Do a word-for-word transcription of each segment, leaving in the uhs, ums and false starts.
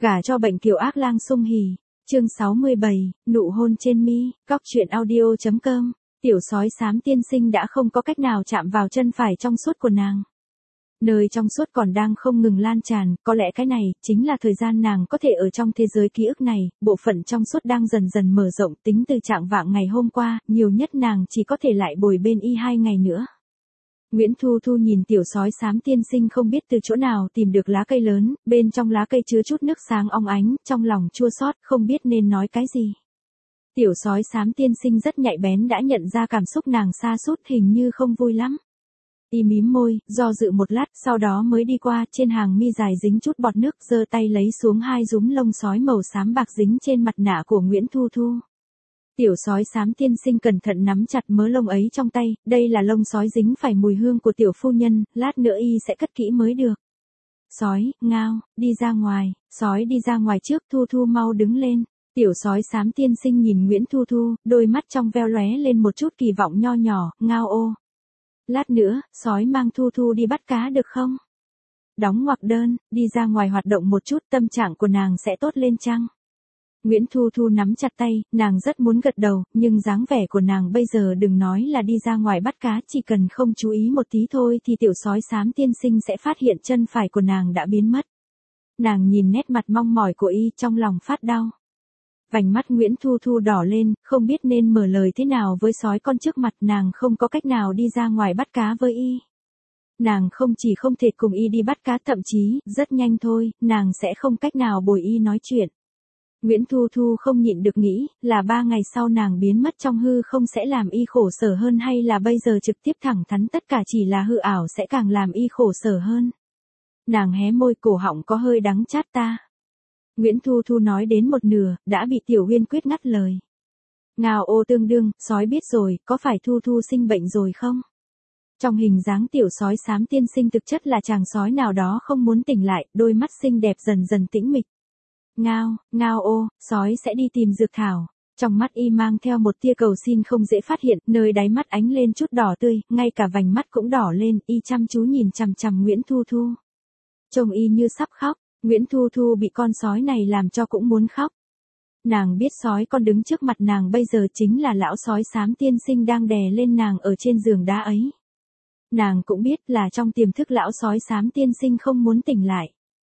Gả cho bệnh kiều ác lang sung hỉ. Chương sáu mươi bảy, nụ hôn trên mi, cóc truyện audio chấm com. Tiểu sói xám tiên sinh đã không có cách nào chạm vào chân phải trong suốt của nàng. Nơi trong suốt còn đang không ngừng lan tràn, có lẽ cái này chính là thời gian nàng có thể ở trong thế giới ký ức này, bộ phận trong suốt đang dần dần mở rộng, tính từ trạng vạng ngày hôm qua, nhiều nhất nàng chỉ có thể lại bồi bên y hai ngày nữa. Nguyễn Thu Thu nhìn tiểu sói xám tiên sinh không biết từ chỗ nào tìm được lá cây lớn, bên trong lá cây chứa chút nước sáng óng ánh, trong lòng chua xót, không biết nên nói cái gì. Tiểu sói xám tiên sinh rất nhạy bén đã nhận ra cảm xúc nàng sa sút, hình như không vui lắm. Y mím môi, do dự một lát, sau đó mới đi qua, trên hàng mi dài dính chút bọt nước, giơ tay lấy xuống hai dúm lông sói màu xám bạc dính trên mặt nạ của Nguyễn Thu Thu. Tiểu sói xám tiên sinh cẩn thận nắm chặt mớ lông ấy trong tay, đây là lông sói dính phải mùi hương của tiểu phu nhân, lát nữa y sẽ cất kỹ mới được. Sói, ngao, đi ra ngoài, sói đi ra ngoài trước, Thu Thu mau đứng lên. Tiểu sói xám tiên sinh nhìn Nguyễn Thu Thu, đôi mắt trong veo lóe lên một chút kỳ vọng nho nhỏ, ngao ô. Lát nữa, sói mang Thu Thu đi bắt cá được không? Đóng ngoặc đơn, đi ra ngoài hoạt động một chút, tâm trạng của nàng sẽ tốt lên chăng? Nguyễn Thu Thu nắm chặt tay, nàng rất muốn gật đầu, nhưng dáng vẻ của nàng bây giờ đừng nói là đi ra ngoài bắt cá, chỉ cần không chú ý một tí thôi thì tiểu sói xám tiên sinh sẽ phát hiện chân phải của nàng đã biến mất. Nàng nhìn nét mặt mong mỏi của y, trong lòng phát đau. Vành mắt Nguyễn Thu Thu đỏ lên, không biết nên mở lời thế nào với sói con trước mặt, nàng không có cách nào đi ra ngoài bắt cá với y. Nàng không chỉ không thể cùng y đi bắt cá, thậm chí, rất nhanh thôi, nàng sẽ không cách nào bồi y nói chuyện. Nguyễn Thu Thu không nhịn được nghĩ, là ba ngày sau nàng biến mất trong hư không sẽ làm y khổ sở hơn, hay là bây giờ trực tiếp thẳng thắn tất cả chỉ là hư ảo sẽ càng làm y khổ sở hơn. Nàng hé môi, cổ họng có hơi đắng chát ta. Nguyễn Thu Thu nói đến một nửa, đã bị Tiểu Huyên quyết ngắt lời. Ngao ô tương đương, sói biết rồi, có phải Thu Thu sinh bệnh rồi không? Trong hình dáng tiểu sói xám tiên sinh thực chất là chàng sói nào đó không muốn tỉnh lại, đôi mắt xinh đẹp dần dần tĩnh mịch. Ngao, ngao ô, sói sẽ đi tìm dược thảo. Trong mắt y mang theo một tia cầu xin không dễ phát hiện, nơi đáy mắt ánh lên chút đỏ tươi, ngay cả vành mắt cũng đỏ lên, y chăm chú nhìn chằm chằm Nguyễn Thu Thu. Trông y như sắp khóc. Nguyễn Thu Thu bị con sói này làm cho cũng muốn khóc. Nàng biết sói con đứng trước mặt nàng bây giờ chính là lão sói xám tiên sinh đang đè lên nàng ở trên giường đá ấy. Nàng cũng biết là trong tiềm thức lão sói xám tiên sinh không muốn tỉnh lại.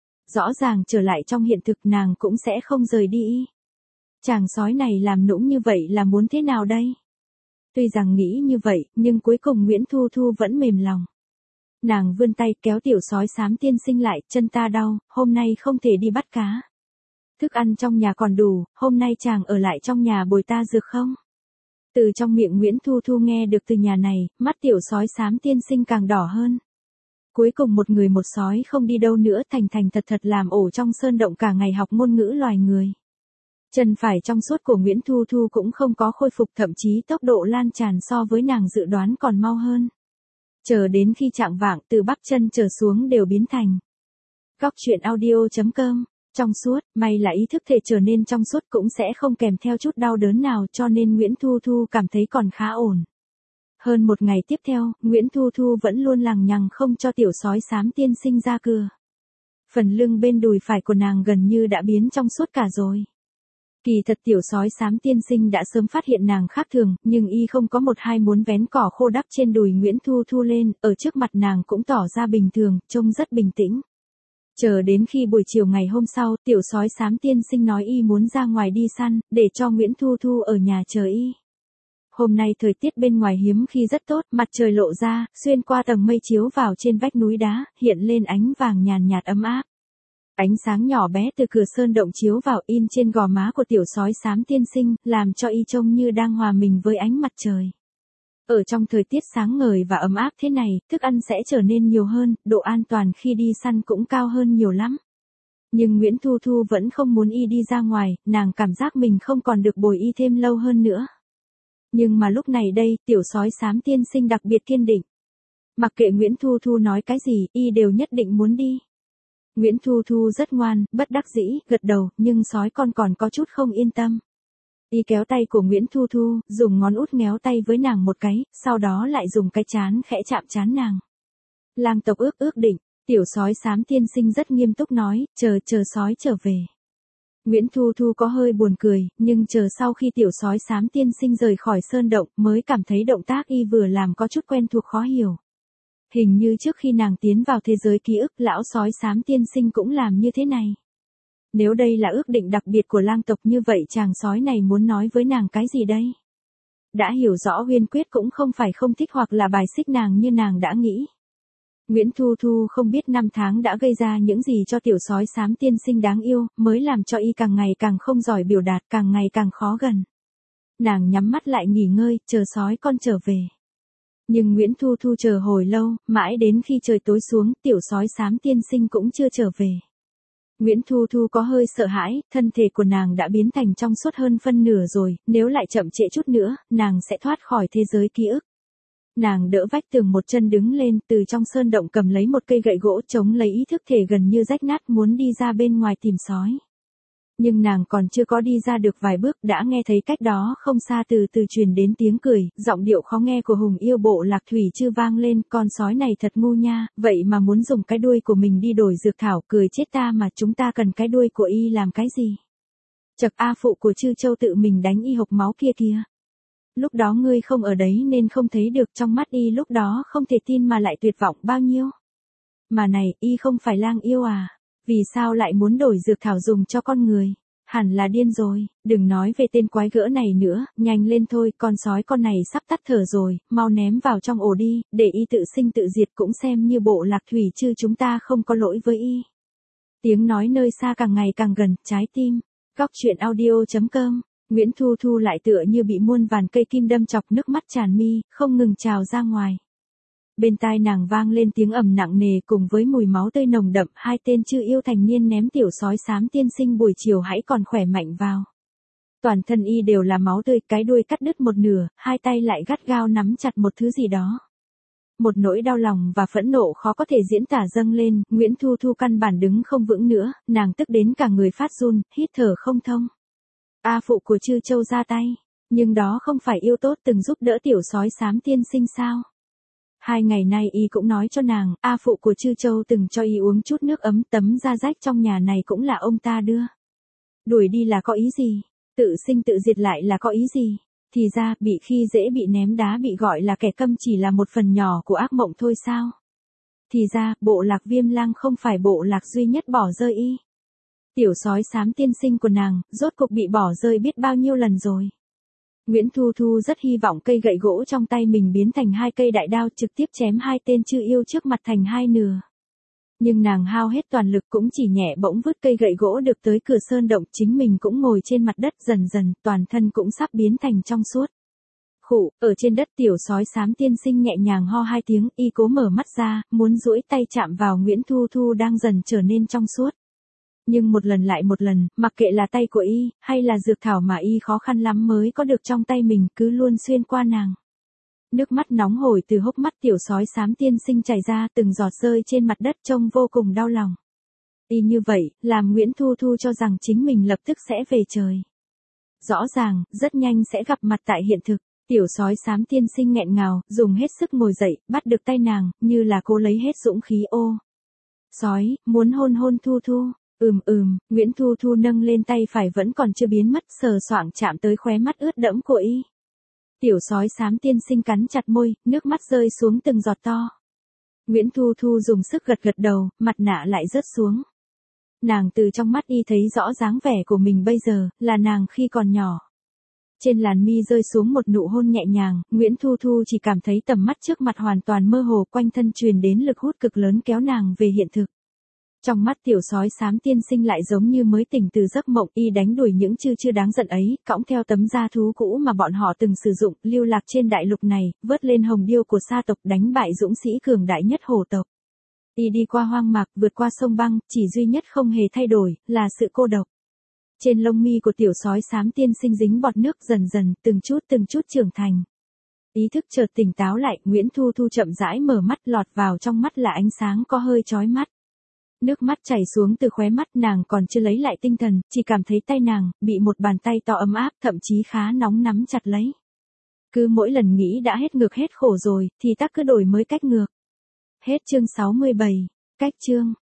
Rõ ràng trở lại trong hiện thực nàng cũng sẽ không rời đi. Chàng sói này làm nũng như vậy là muốn thế nào đây? Tuy rằng nghĩ như vậy, nhưng cuối cùng Nguyễn Thu Thu vẫn mềm lòng. Nàng vươn tay kéo tiểu sói xám tiên sinh lại, chân ta đau, hôm nay không thể đi bắt cá. Thức ăn trong nhà còn đủ, hôm nay chàng ở lại trong nhà bồi ta được không? Từ trong miệng Nguyễn Thu Thu nghe được từ nhà này, mắt tiểu sói xám tiên sinh càng đỏ hơn. Cuối cùng một người một sói không đi đâu nữa, thành thành thật thật làm ổ trong sơn động cả ngày học ngôn ngữ loài người. Chân phải trong suốt của Nguyễn Thu Thu cũng không có khôi phục, thậm chí tốc độ lan tràn so với nàng dự đoán còn mau hơn. Chờ đến khi chạng vạng, từ bắp chân trở xuống đều biến thành. Cóc truyện audio chấm com. Trong suốt, may là ý thức thể trở nên trong suốt cũng sẽ không kèm theo chút đau đớn nào, cho nên Nguyễn Thu Thu cảm thấy còn khá ổn. Hơn một ngày tiếp theo, Nguyễn Thu Thu vẫn luôn lằng nhằng không cho tiểu sói xám tiên sinh ra cửa. Phần lưng bên đùi phải của nàng gần như đã biến trong suốt cả rồi. Kỳ thật tiểu sói xám tiên sinh đã sớm phát hiện nàng khác thường, nhưng y không có một hai muốn vén cỏ khô đắp trên đùi Nguyễn Thu Thu lên, ở trước mặt nàng cũng tỏ ra bình thường, trông rất bình tĩnh. Chờ đến khi buổi chiều ngày hôm sau, tiểu sói xám tiên sinh nói y muốn ra ngoài đi săn, để cho Nguyễn Thu Thu ở nhà chờ y. Hôm nay thời tiết bên ngoài hiếm khi rất tốt, mặt trời lộ ra, xuyên qua tầng mây chiếu vào trên vách núi đá, hiện lên ánh vàng nhàn nhạt ấm áp. Ánh sáng nhỏ bé từ cửa sơn động chiếu vào in trên gò má của tiểu sói xám tiên sinh, làm cho y trông như đang hòa mình với ánh mặt trời. Ở trong thời tiết sáng ngời và ấm áp thế này, thức ăn sẽ trở nên nhiều hơn, độ an toàn khi đi săn cũng cao hơn nhiều lắm. Nhưng Nguyễn Thu Thu vẫn không muốn y đi ra ngoài, nàng cảm giác mình không còn được bồi y thêm lâu hơn nữa. Nhưng mà lúc này đây, tiểu sói xám tiên sinh đặc biệt kiên định. Mặc kệ Nguyễn Thu Thu nói cái gì, y đều nhất định muốn đi. Nguyễn Thu Thu rất ngoan, bất đắc dĩ, gật đầu, nhưng sói con còn có chút không yên tâm. Y kéo tay của Nguyễn Thu Thu, dùng ngón út ngéo tay với nàng một cái, sau đó lại dùng cái trán khẽ chạm trán nàng. Lang tộc ước ước định, tiểu sói xám tiên sinh rất nghiêm túc nói, chờ chờ sói trở về. Nguyễn Thu Thu có hơi buồn cười, nhưng chờ sau khi tiểu sói xám tiên sinh rời khỏi sơn động mới cảm thấy động tác y vừa làm có chút quen thuộc khó hiểu. Hình như trước khi nàng tiến vào thế giới ký ức lão sói xám tiên sinh cũng làm như thế này. Nếu đây là ước định đặc biệt của lang tộc như vậy chàng sói này muốn nói với nàng cái gì đây? Đã hiểu rõ Huyên Quyết cũng không phải không thích hoặc là bài xích nàng như nàng đã nghĩ. Nguyễn Thu Thu không biết năm tháng đã gây ra những gì cho tiểu sói xám tiên sinh đáng yêu, mới làm cho y càng ngày càng không giỏi biểu đạt, càng ngày càng khó gần. Nàng nhắm mắt lại nghỉ ngơi, chờ sói con trở về. Nhưng Nguyễn Thu Thu chờ hồi lâu, mãi đến khi trời tối xuống, tiểu sói xám tiên sinh cũng chưa trở về. Nguyễn Thu Thu có hơi sợ hãi, thân thể của nàng đã biến thành trong suốt hơn phân nửa rồi, nếu lại chậm trễ chút nữa, nàng sẽ thoát khỏi thế giới ký ức. Nàng đỡ vách tường một chân đứng lên, từ trong sơn động cầm lấy một cây gậy gỗ chống lấy ý thức thể gần như rách nát muốn đi ra bên ngoài tìm sói. Nhưng nàng còn chưa có đi ra được vài bước đã nghe thấy cách đó không xa từ từ truyền đến tiếng cười, giọng điệu khó nghe của Hùng Yêu Bộ Lạc Thủy Chư vang lên, con sói này thật ngu nha, vậy mà muốn dùng cái đuôi của mình đi đổi dược thảo, cười chết ta mà chúng ta cần cái đuôi của y làm cái gì? Chậc A phụ của Chư Châu tự mình đánh y hộc máu kia kìa. Lúc đó ngươi không ở đấy nên không thấy được, trong mắt y lúc đó không thể tin mà lại tuyệt vọng bao nhiêu. Mà này, y không phải lang yêu à? Vì sao lại muốn đổi dược thảo dùng cho con người? Hẳn là điên rồi, đừng nói về tên quái gỡ này nữa, nhanh lên thôi, con sói con này sắp tắt thở rồi, mau ném vào trong ổ đi, để y tự sinh tự diệt cũng xem như Bộ Lạc Thủy Chư chúng ta không có lỗi với y. Tiếng nói nơi xa càng ngày càng gần, trái tim. Góc truyện audio chấm com. Nguyễn Thu Thu lại tựa như bị muôn vàn cây kim đâm chọc, nước mắt tràn mi, không ngừng trào ra ngoài. Bên tai nàng vang lên tiếng ầm nặng nề cùng với mùi máu tươi nồng đậm, hai tên Chư yêu thành niên ném tiểu sói xám tiên sinh buổi chiều hãy còn khỏe mạnh vào. Toàn thân y đều là máu tươi, cái đuôi cắt đứt một nửa, hai tay lại gắt gao nắm chặt một thứ gì đó. Một nỗi đau lòng và phẫn nộ khó có thể diễn tả dâng lên, Nguyễn Thu Thu căn bản đứng không vững nữa, nàng tức đến cả người phát run, hít thở không thông. A phụ của Chư Châu ra tay, nhưng đó không phải yêu tốt từng giúp đỡ tiểu sói xám tiên sinh sao? Hai ngày nay y cũng nói cho nàng, A phụ của Chư Châu từng cho y uống chút nước ấm, tấm da rách trong nhà này cũng là ông ta đưa. Đuổi đi là có ý gì? Tự sinh tự diệt lại là có ý gì? Thì ra, bị khi dễ bị ném đá bị gọi là kẻ câm chỉ là một phần nhỏ của ác mộng thôi sao? Thì ra, Bộ Lạc Viêm Lang không phải bộ lạc duy nhất bỏ rơi y. Tiểu sói xám tiên sinh của nàng, rốt cuộc bị bỏ rơi biết bao nhiêu lần rồi. Nguyễn Thu Thu rất hy vọng cây gậy gỗ trong tay mình biến thành hai cây đại đao trực tiếp chém hai tên Chư yêu trước mặt thành hai nửa. Nhưng nàng hao hết toàn lực cũng chỉ nhẹ bỗng vứt cây gậy gỗ được tới cửa sơn động, chính mình cũng ngồi trên mặt đất dần dần, toàn thân cũng sắp biến thành trong suốt. Khụ, ở trên đất tiểu sói xám tiên sinh nhẹ nhàng ho hai tiếng, y cố mở mắt ra, muốn duỗi tay chạm vào Nguyễn Thu Thu đang dần trở nên trong suốt. Nhưng một lần lại một lần, mặc kệ là tay của y, hay là dược thảo mà y khó khăn lắm mới có được trong tay mình, cứ luôn xuyên qua nàng. Nước mắt nóng hổi từ hốc mắt tiểu sói xám tiên sinh chảy ra, từng giọt rơi trên mặt đất trông vô cùng đau lòng. Y như vậy, làm Nguyễn Thu Thu cho rằng chính mình lập tức sẽ về trời. Rõ ràng, rất nhanh sẽ gặp mặt tại hiện thực. Tiểu sói xám tiên sinh nghẹn ngào, dùng hết sức ngồi dậy, bắt được tay nàng, như là cô lấy hết dũng khí ô. Sói, muốn hôn hôn Thu Thu. Ừm ừm, Nguyễn Thu Thu nâng lên tay phải vẫn còn chưa biến mất, sờ soạng chạm tới khóe mắt ướt đẫm của y. Tiểu sói xám tiên sinh cắn chặt môi, nước mắt rơi xuống từng giọt to. Nguyễn Thu Thu dùng sức gật gật đầu, mặt nạ lại rớt xuống. Nàng từ trong mắt y thấy rõ dáng vẻ của mình bây giờ, là nàng khi còn nhỏ. Trên làn mi rơi xuống một nụ hôn nhẹ nhàng, Nguyễn Thu Thu chỉ cảm thấy tầm mắt trước mặt hoàn toàn mơ hồ, quanh thân truyền đến lực hút cực lớn kéo nàng về hiện thực. Trong mắt tiểu sói xám tiên sinh lại giống như mới tỉnh từ giấc mộng, y đánh đuổi những Chư chưa đáng giận ấy, cõng theo tấm da thú cũ mà bọn họ từng sử dụng, lưu lạc trên đại lục này, vớt lên hồng điêu của sa tộc, đánh bại dũng sĩ cường đại nhất hổ tộc. Y đi qua hoang mạc, vượt qua sông băng, chỉ duy nhất không hề thay đổi, là sự cô độc. Trên lông mi của tiểu sói xám tiên sinh dính bọt nước dần dần, từng chút từng chút trưởng thành. Ý thức chợt tỉnh táo lại, Nguyễn Thu Thu chậm rãi mở mắt, lọt vào trong mắt là ánh sáng có hơi chói mắt. Nước mắt chảy xuống từ khóe mắt, nàng còn chưa lấy lại tinh thần, chỉ cảm thấy tay nàng, bị một bàn tay to ấm áp, thậm chí khá nóng nắm chặt lấy. Cứ mỗi lần nghĩ đã hết ngược hết khổ rồi, thì ta cứ đổi mới cách ngược. Hết chương sáu mươi bảy, cách chương.